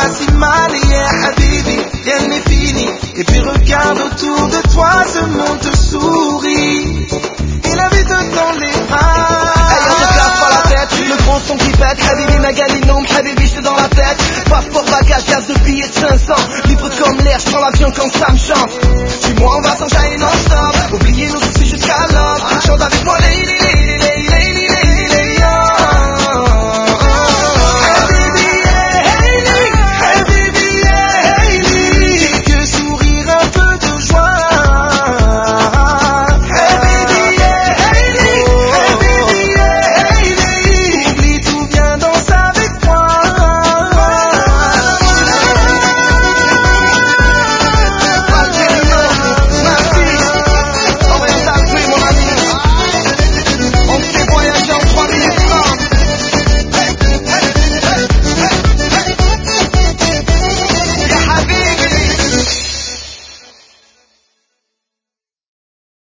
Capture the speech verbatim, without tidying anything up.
si mal hier, Habibi, rien n'est fini. Et puis regarde autour de toi, ce monde te sourit. Et la vie te tend les bras. Hey, on se casse pas la tête, le gros son qui pète. Habibi, Magali, Noum, Habibi, j'étais dans la tête. Passeport, bagage, gaz de billets de cinq cents. Libre comme l'air, j'prends l'avion quand ça me